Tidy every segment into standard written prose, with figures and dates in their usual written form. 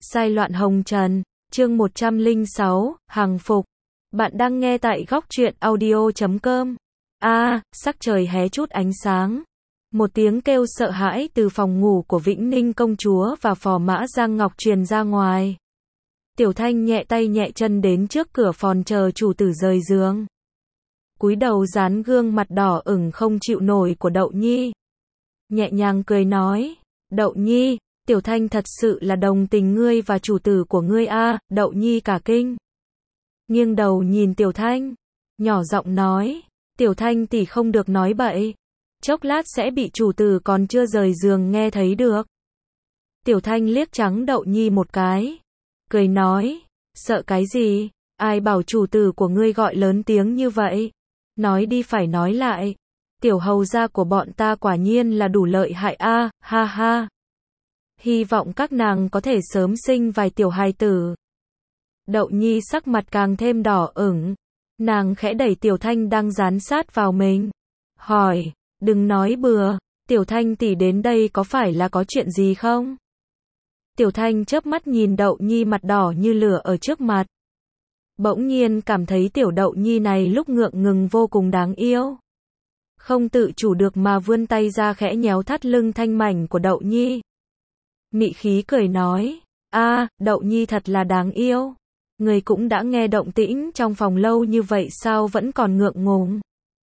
Sai loạn hồng trần, chương 106, hàng phục. Bạn đang nghe tại góc truyện audio.com. Sắc trời hé chút ánh sáng. Một tiếng kêu sợ hãi từ phòng ngủ của Vĩnh Ninh công chúa và phò mã Giang Ngọc truyền ra ngoài. Tiểu Thanh nhẹ tay nhẹ chân đến trước cửa phòng chờ chủ tử rời giường. Cúi đầu dán gương mặt đỏ ửng không chịu nổi của Đậu Nhi. Nhẹ nhàng cười nói, Đậu Nhi, Tiểu Thanh thật sự là đồng tình ngươi và chủ tử của ngươi a. Đậu Nhi cả kinh. Nghiêng đầu nhìn Tiểu Thanh, nhỏ giọng nói, Tiểu Thanh tỷ không được nói bậy. Chốc lát sẽ bị chủ tử còn chưa rời giường nghe thấy được. Tiểu Thanh liếc trắng Đậu Nhi một cái, cười nói, sợ cái gì, ai bảo chủ tử của ngươi gọi lớn tiếng như vậy. Nói đi phải nói lại, tiểu hầu gia của bọn ta quả nhiên là đủ lợi hại a, ha ha. Hy vọng các nàng có thể sớm sinh vài tiểu hài tử. Đậu Nhi sắc mặt càng thêm đỏ ửng, nàng khẽ đẩy Tiểu Thanh đang dán sát vào mình, hỏi, đừng nói bừa, Tiểu Thanh tỷ đến đây có phải là có chuyện gì không? Tiểu Thanh chớp mắt nhìn Đậu Nhi mặt đỏ như lửa ở trước mặt. Bỗng nhiên cảm thấy tiểu Đậu Nhi này lúc ngượng ngùng vô cùng đáng yêu. Không tự chủ được mà vươn tay ra khẽ nhéo thắt lưng thanh mảnh của Đậu Nhi. Mị khí cười nói, Đậu Nhi thật là đáng yêu. Người cũng đã nghe động tĩnh trong phòng lâu như vậy sao vẫn còn ngượng ngùng.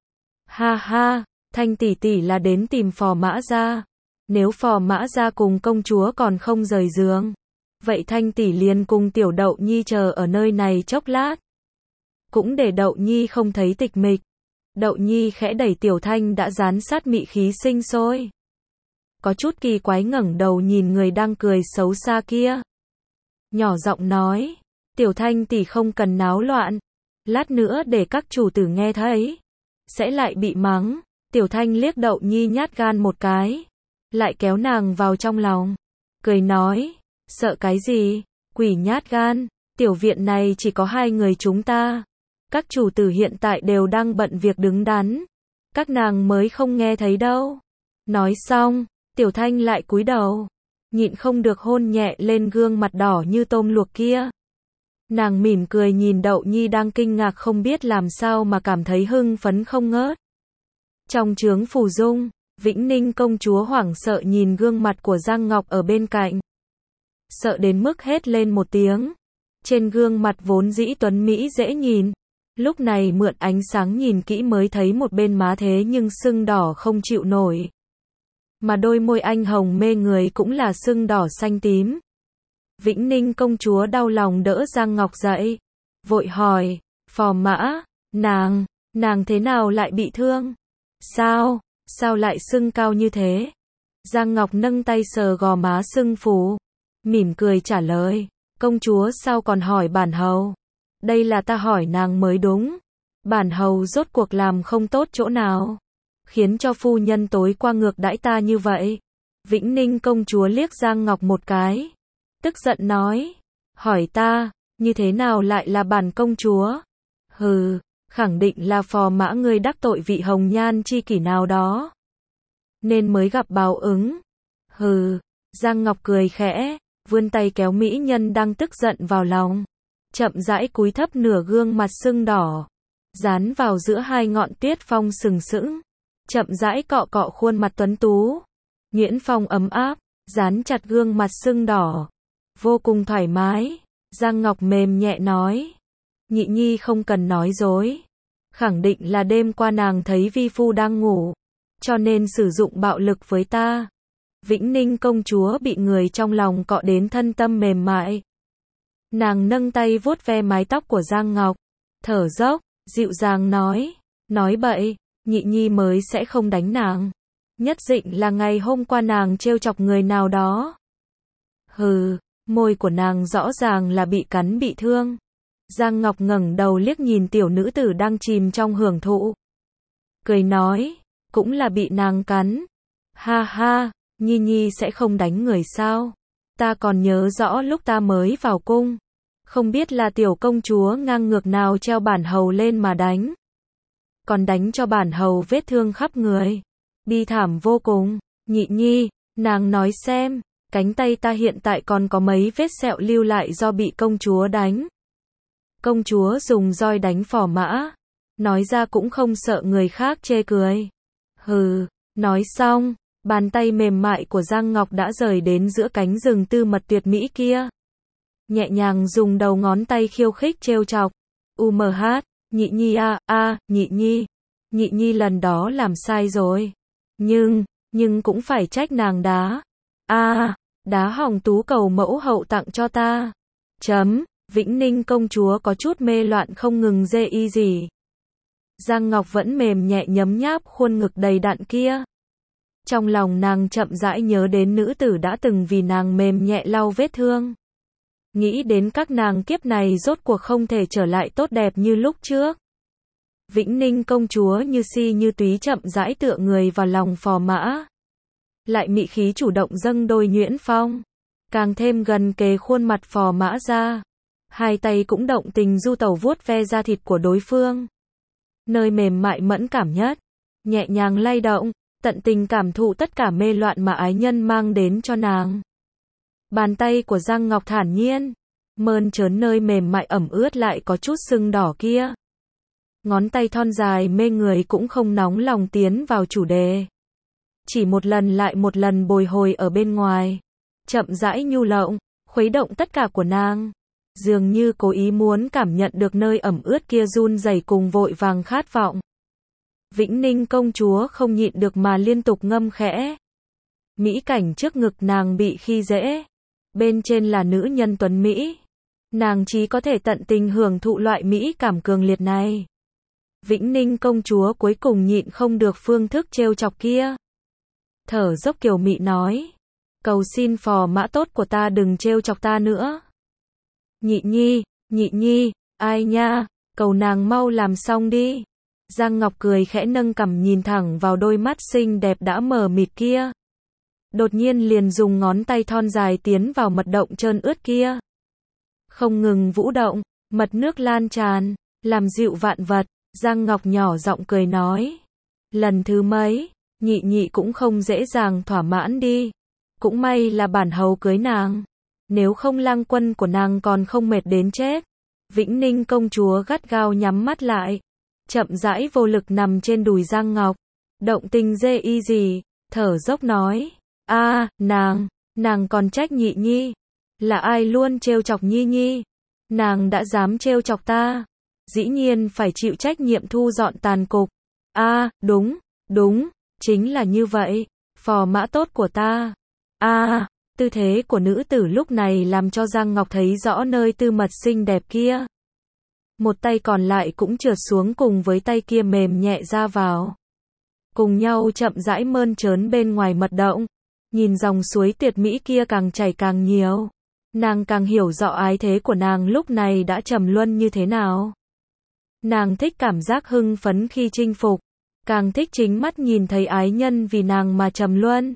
Ha ha, Thanh tỷ tỷ là đến tìm phò mã gia. Nếu phò mã gia cùng công chúa còn không rời giường, vậy Thanh tỷ liền cùng tiểu Đậu Nhi chờ ở nơi này chốc lát. Cũng để Đậu Nhi không thấy tịch mịch. Đậu Nhi khẽ đẩy Tiểu Thanh đã dán sát mị khí sinh sôi. Có chút kỳ quái ngẩng đầu nhìn người đang cười xấu xa kia. Nhỏ giọng nói, Tiểu Thanh tỷ không cần náo loạn. Lát nữa để các chủ tử nghe thấy, sẽ lại bị mắng. Tiểu Thanh liếc Đậu Nhi nhát gan một cái, lại kéo nàng vào trong lòng. Cười nói, sợ cái gì, quỷ nhát gan, tiểu viện này chỉ có hai người chúng ta. Các chủ tử hiện tại đều đang bận việc đứng đắn. Các nàng mới không nghe thấy đâu. Nói xong, Tiểu Thanh lại cúi đầu, nhịn không được hôn nhẹ lên gương mặt đỏ như tôm luộc kia. Nàng mỉm cười nhìn Đậu Nhi đang kinh ngạc không biết làm sao mà cảm thấy hưng phấn không ngớt. Trong chướng phủ dung, Vĩnh Ninh công chúa hoảng sợ nhìn gương mặt của Giang Ngọc ở bên cạnh. Sợ đến mức hét lên một tiếng. Trên gương mặt vốn dĩ tuấn mỹ dễ nhìn, lúc này mượn ánh sáng nhìn kỹ mới thấy một bên má thế nhưng sưng đỏ không chịu nổi. Mà đôi môi anh hồng mê người cũng là sưng đỏ xanh tím. Vĩnh Ninh công chúa đau lòng đỡ Giang Ngọc dậy, vội hỏi, phò mã, nàng thế nào lại bị thương? Sao lại sưng cao như thế? Giang Ngọc nâng tay sờ gò má sưng phù, mỉm cười trả lời, công chúa sao còn hỏi bản hầu? Đây là ta hỏi nàng mới đúng. Bản hầu rốt cuộc làm không tốt chỗ nào, khiến cho phu nhân tối qua ngược đãi ta như vậy? Vĩnh Ninh công chúa liếc Giang Ngọc một cái, tức giận nói, hỏi ta, như thế nào lại là bản công chúa? Hừ, khẳng định là phò mã ngươi đắc tội vị hồng nhan chi kỷ nào đó, nên mới gặp báo ứng. Hừ, Giang Ngọc cười khẽ, vươn tay kéo mỹ nhân đang tức giận vào lòng, chậm rãi cúi thấp nửa gương mặt sưng đỏ, dán vào giữa hai ngọn tuyết phong sừng sững, chậm rãi cọ cọ khuôn mặt tuấn tú, nhuyễn phong ấm áp, dán chặt gương mặt sưng đỏ, vô cùng thoải mái. Giang Ngọc mềm nhẹ nói, Nhị Nhi không cần nói dối, khẳng định là đêm qua nàng thấy vi phu đang ngủ, cho nên sử dụng bạo lực với ta. Vĩnh Ninh công chúa bị người trong lòng cọ đến thân tâm mềm mại. Nàng nâng tay vuốt ve mái tóc của Giang Ngọc, thở dốc, dịu dàng nói bậy, Nhị Nhi mới sẽ không đánh nàng. Nhất định là ngày hôm qua nàng trêu chọc người nào đó. Hừ, môi của nàng rõ ràng là bị cắn bị thương. Giang Ngọc ngẩng đầu liếc nhìn tiểu nữ tử đang chìm trong hưởng thụ, cười nói, cũng là bị nàng cắn. Ha ha, Nhi sẽ không đánh người sao? Ta còn nhớ rõ lúc ta mới vào cung, không biết là tiểu công chúa ngang ngược nào treo bản hầu lên mà đánh, còn đánh cho bản hầu vết thương khắp người, bi thảm vô cùng. Nhị Nhi, nàng nói xem, Cánh tay ta hiện tại còn có mấy vết sẹo lưu lại do bị công chúa đánh. Công chúa dùng roi đánh Phò Mã. Nói ra cũng không sợ người khác chê cười. Hừ, nói xong, bàn tay mềm mại của Giang Ngọc đã rời đến giữa cánh rừng tư mật tuyệt mỹ kia. Nhẹ nhàng dùng đầu ngón tay khiêu khích trêu chọc. Nhị Nhi Nhị Nhi. Nhị Nhi lần đó làm sai rồi. Nhưng cũng phải trách nàng đá. Đá hỏng tú cầu mẫu hậu tặng cho ta. Vĩnh Ninh công chúa có chút mê loạn không ngừng dê y gì. Giang Ngọc vẫn mềm nhẹ nhấm nháp khuôn ngực đầy đặn kia. Trong lòng nàng chậm rãi nhớ đến nữ tử đã từng vì nàng mềm nhẹ lau vết thương. Nghĩ đến các nàng kiếp này rốt cuộc không thể trở lại tốt đẹp như lúc trước. Vĩnh Ninh công chúa như si như túy chậm rãi tựa người vào lòng Phò Mã. Lại mị khí chủ động dâng đôi nhuyễn phong. Càng thêm gần kề khuôn mặt Phò Mã ra. Hai tay cũng động tình du tẩu vuốt ve da thịt của đối phương. Nơi mềm mại mẫn cảm nhất. Nhẹ nhàng lay động, tận tình cảm thụ tất cả mê loạn mà ái nhân mang đến cho nàng. Bàn tay của Giang Ngọc thản nhiên. Mơn trớn nơi mềm mại ẩm ướt lại có chút sưng đỏ kia. Ngón tay thon dài mê người cũng không nóng lòng tiến vào chủ đề. Chỉ một lần lại một lần bồi hồi ở bên ngoài. Chậm rãi nhu lộng, khuấy động tất cả của nàng. Dường như cố ý muốn cảm nhận được nơi ẩm ướt kia run rẩy cùng vội vàng khát vọng. Vĩnh Ninh công chúa không nhịn được mà liên tục ngâm khẽ. Mỹ cảnh trước ngực nàng bị khi dễ. Bên trên là nữ nhân tuấn Mỹ. Nàng chỉ có thể tận tình hưởng thụ loại Mỹ cảm cường liệt này. Vĩnh Ninh công chúa cuối cùng nhịn không được phương thức trêu chọc kia. Thở dốc kiều mị nói. Cầu xin Phò Mã tốt của ta đừng trêu chọc ta nữa. Nhị Nhi, ai nha, cầu nàng mau làm xong đi. Giang Ngọc cười khẽ nâng cằm nhìn thẳng vào đôi mắt xinh đẹp đã mờ mịt kia. Đột nhiên liền dùng ngón tay thon dài tiến vào mật động trơn ướt kia. Không ngừng vũ động, mật nước lan tràn, làm dịu vạn vật. Giang Ngọc nhỏ giọng cười nói. Lần thứ mấy, nhị cũng không dễ dàng thỏa mãn đi. Cũng may là bản hầu cưới nàng. Nếu không lang quân của nàng còn không mệt đến chết. Vĩnh Ninh công chúa gắt gao nhắm mắt lại. Chậm rãi vô lực nằm trên đùi Giang Ngọc. Động tình dê y gì, thở dốc nói. Nàng còn trách nhị Nhi. Là ai luôn trêu chọc Nhi? Nàng đã dám trêu chọc ta. Dĩ nhiên phải chịu trách nhiệm thu dọn tàn cục. Đúng, chính là như vậy. Phò Mã tốt của ta. Tư thế của nữ tử lúc này làm cho Giang Ngọc thấy rõ nơi tư mật xinh đẹp kia. Một tay còn lại cũng trượt xuống cùng với tay kia mềm nhẹ ra vào. Cùng nhau chậm rãi mơn trớn bên ngoài mật động. Nhìn dòng suối tuyệt mỹ kia càng chảy càng nhiều. Nàng càng hiểu rõ ái thế của nàng lúc này đã trầm luân như thế nào. Nàng thích cảm giác hưng phấn khi chinh phục. Càng thích chính mắt nhìn thấy ái nhân vì nàng mà trầm luân.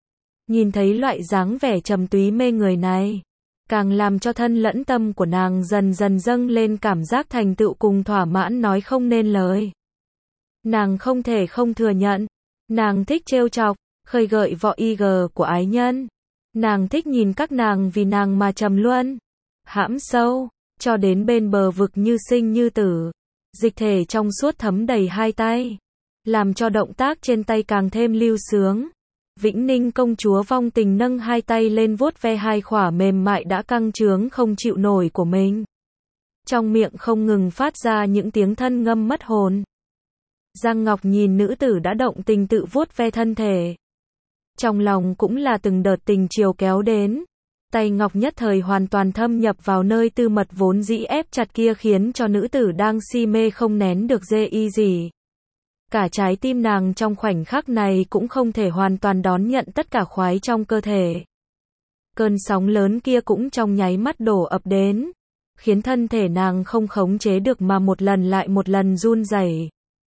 Nhìn thấy loại dáng vẻ trầm túy mê người này. Càng làm cho thân lẫn tâm của nàng dần dần dâng lên cảm giác thành tựu cùng thỏa mãn nói không nên lời. Nàng không thể không thừa nhận. Nàng thích trêu chọc, khơi gợi vọ IG của ái nhân. Nàng thích nhìn các nàng vì nàng mà trầm luân. Hãm sâu, cho đến bên bờ vực như sinh như tử. Dịch thể trong suốt thấm đầy hai tay. Làm cho động tác trên tay càng thêm lưu sướng. Vĩnh Ninh công chúa vong tình nâng hai tay lên vuốt ve hai khỏa mềm mại đã căng trướng không chịu nổi của mình. Trong miệng không ngừng phát ra những tiếng thân ngâm mất hồn. Giang Ngọc nhìn nữ tử đã động tình tự vuốt ve thân thể. Trong lòng cũng là từng đợt tình chiều kéo đến. Tay Ngọc nhất thời hoàn toàn thâm nhập vào nơi tư mật vốn dĩ ép chặt kia khiến cho nữ tử đang si mê không nén được dê y gì. Cả trái tim nàng trong khoảnh khắc này cũng không thể hoàn toàn đón nhận tất cả khoái trong cơ thể. Cơn sóng lớn kia cũng trong nháy mắt đổ ập đến, khiến thân thể nàng không khống chế được mà một lần lại một lần run rẩy.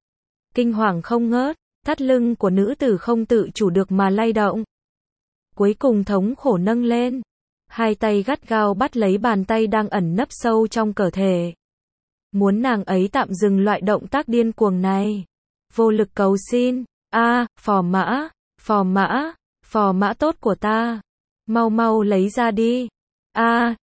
Kinh hoàng không ngớt, thắt lưng của nữ tử không tự chủ được mà lay động. Cuối cùng thống khổ nâng lên, hai tay gắt gao bắt lấy bàn tay đang ẩn nấp sâu trong cơ thể. Muốn nàng ấy tạm dừng loại động tác điên cuồng này. Vô lực cầu xin, Phò Mã tốt của ta. Mau mau lấy ra đi. A,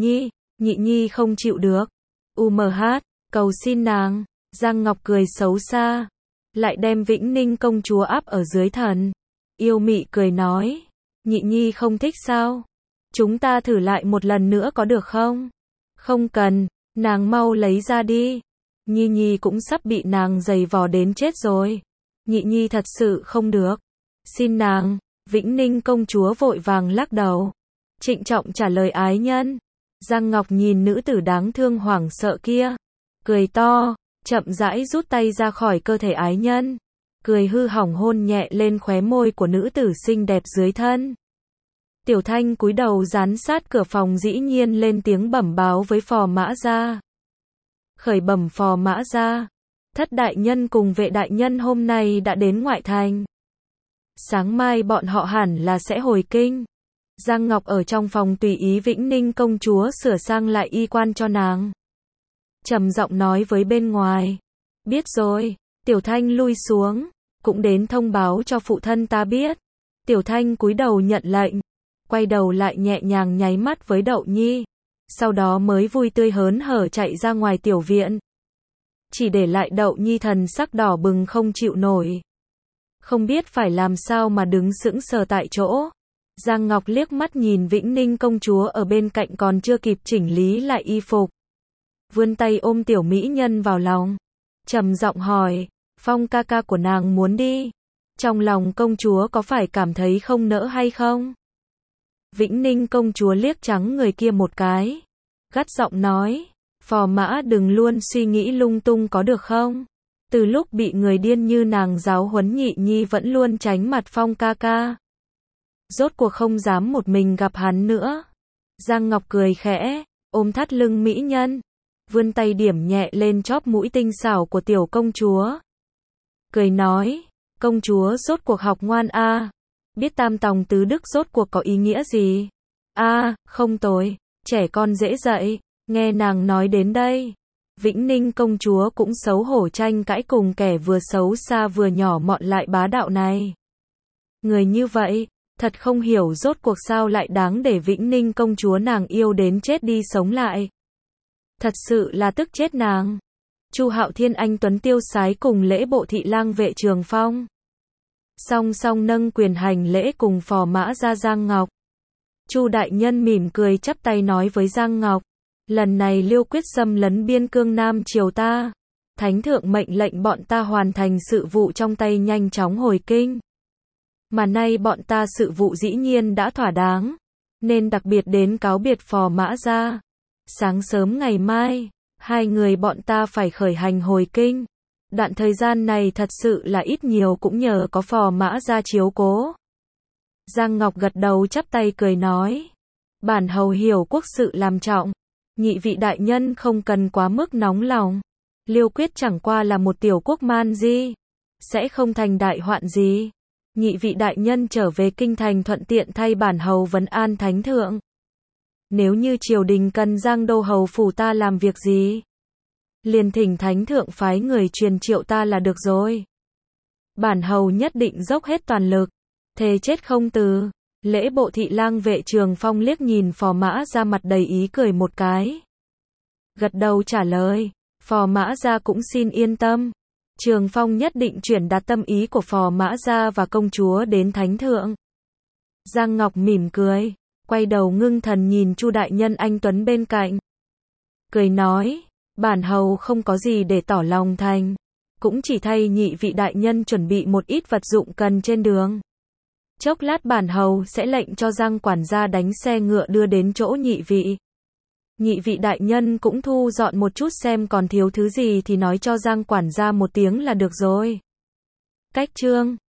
nhị nhi không chịu được. UMH, cầu xin nàng. Giang Ngọc cười xấu xa, lại đem Vĩnh Ninh công chúa áp ở dưới thần. Yêu mị cười nói, nhị nhi không thích sao? Chúng ta thử lại một lần nữa có được không? Không cần, nàng mau lấy ra đi. Nhi nhi cũng sắp bị nàng giày vò đến chết rồi. Nhị nhi thật sự không được. Xin nàng. Vĩnh Ninh công chúa vội vàng lắc đầu, trịnh trọng trả lời ái nhân. Giang Ngọc nhìn nữ tử đáng thương hoảng sợ kia, cười to, chậm rãi rút tay ra khỏi cơ thể ái nhân, cười hư hỏng hôn nhẹ lên khóe môi của nữ tử xinh đẹp dưới thân. Tiểu Thanh cúi đầu dán sát cửa phòng dĩ nhiên lên tiếng bẩm báo với phò mã gia. Khởi bẩm phò mã gia, Thất đại nhân cùng Vệ đại nhân hôm nay đã đến ngoại thành. Sáng mai bọn họ hẳn là sẽ hồi kinh. Giang Ngọc ở trong phòng tùy ý Vĩnh Ninh công chúa sửa sang lại y quan cho nàng, trầm giọng nói với bên ngoài. Biết rồi. Tiểu Thanh lui xuống, cũng đến thông báo cho phụ thân ta biết. Tiểu Thanh cúi đầu nhận lệnh, quay đầu lại nhẹ nhàng nháy mắt với Đậu Nhi, sau đó mới vui tươi hớn hở chạy ra ngoài tiểu viện. Chỉ để lại Đậu Nhi thần sắc đỏ bừng không chịu nổi, không biết phải làm sao mà đứng sững sờ tại chỗ. Giang Ngọc liếc mắt nhìn Vĩnh Ninh công chúa ở bên cạnh còn chưa kịp chỉnh lý lại y phục, vươn tay ôm tiểu mỹ nhân vào lòng, trầm giọng hỏi, Phong ca ca của nàng muốn đi, trong lòng công chúa có phải cảm thấy không nỡ hay không? Vĩnh Ninh công chúa liếc trắng người kia một cái, gắt giọng nói, phò mã đừng luôn suy nghĩ lung tung có được không? Từ lúc bị người điên như nàng giáo huấn nhị nhi vẫn luôn tránh mặt Phong ca ca, rốt cuộc không dám một mình gặp hắn nữa. Giang Ngọc cười khẽ, ôm thắt lưng mỹ nhân, vươn tay điểm nhẹ lên chóp mũi tinh xảo của tiểu công chúa, cười nói, công chúa rốt cuộc học ngoan a, biết tam tòng tứ đức rốt cuộc có ý nghĩa gì? A, không tồi, trẻ con dễ dạy. Nghe nàng nói đến đây, Vĩnh Ninh công chúa cũng xấu hổ tranh cãi cùng kẻ vừa xấu xa vừa nhỏ mọn lại bá đạo này. Người như vậy, thật không hiểu rốt cuộc sao lại đáng để Vĩnh Ninh công chúa nàng yêu đến chết đi sống lại. Thật sự là tức chết nàng. Chu Hạo Thiên anh tuấn tiêu sái cùng lễ bộ thị lang Vệ Trường Phong song song nâng quyền hành lễ cùng phò mã gia Giang Ngọc. Chu đại nhân mỉm cười chắp tay nói với Giang Ngọc, lần này Liêu quyết xâm lấn biên cương Nam triều ta, thánh thượng mệnh lệnh bọn ta hoàn thành sự vụ trong tay nhanh chóng hồi kinh. Mà nay bọn ta sự vụ dĩ nhiên đã thỏa đáng, nên đặc biệt đến cáo biệt phò mã gia. Sáng sớm ngày mai, hai người bọn ta phải khởi hành hồi kinh. Đoạn thời gian này thật sự là ít nhiều cũng nhờ có phò mã gia chiếu cố. Giang Ngọc gật đầu chắp tay cười nói, bản hầu hiểu quốc sự làm trọng, nhị vị đại nhân không cần quá mức nóng lòng. Liêu quyết chẳng qua là một tiểu quốc man di, sẽ không thành đại hoạn gì. Nhị vị đại nhân trở về kinh thành thuận tiện thay bản hầu vấn an thánh thượng. Nếu như triều đình cần Giang đô hầu phủ ta làm việc gì, liền thỉnh thánh thượng phái người truyền triệu ta là được rồi. Bản hầu nhất định dốc hết toàn lực, thề chết không từ. Lễ bộ thị lang Vệ Trường Phong liếc nhìn phò mã ra mặt đầy ý cười một cái, gật đầu trả lời, phò mã ra cũng xin yên tâm. Trường Phong nhất định chuyển đạt tâm ý của phò mã gia và công chúa đến thánh thượng. Giang Ngọc mỉm cười, quay đầu ngưng thần nhìn Chu đại nhân anh tuấn bên cạnh, cười nói, bản hầu không có gì để tỏ lòng thành, cũng chỉ thay nhị vị đại nhân chuẩn bị một ít vật dụng cần trên đường. Chốc lát bản hầu sẽ lệnh cho Giang quản gia đánh xe ngựa đưa đến chỗ nhị vị. Nhị vị đại nhân cũng thu dọn một chút xem còn thiếu thứ gì thì nói cho Giang quản gia một tiếng là được rồi. Cách chương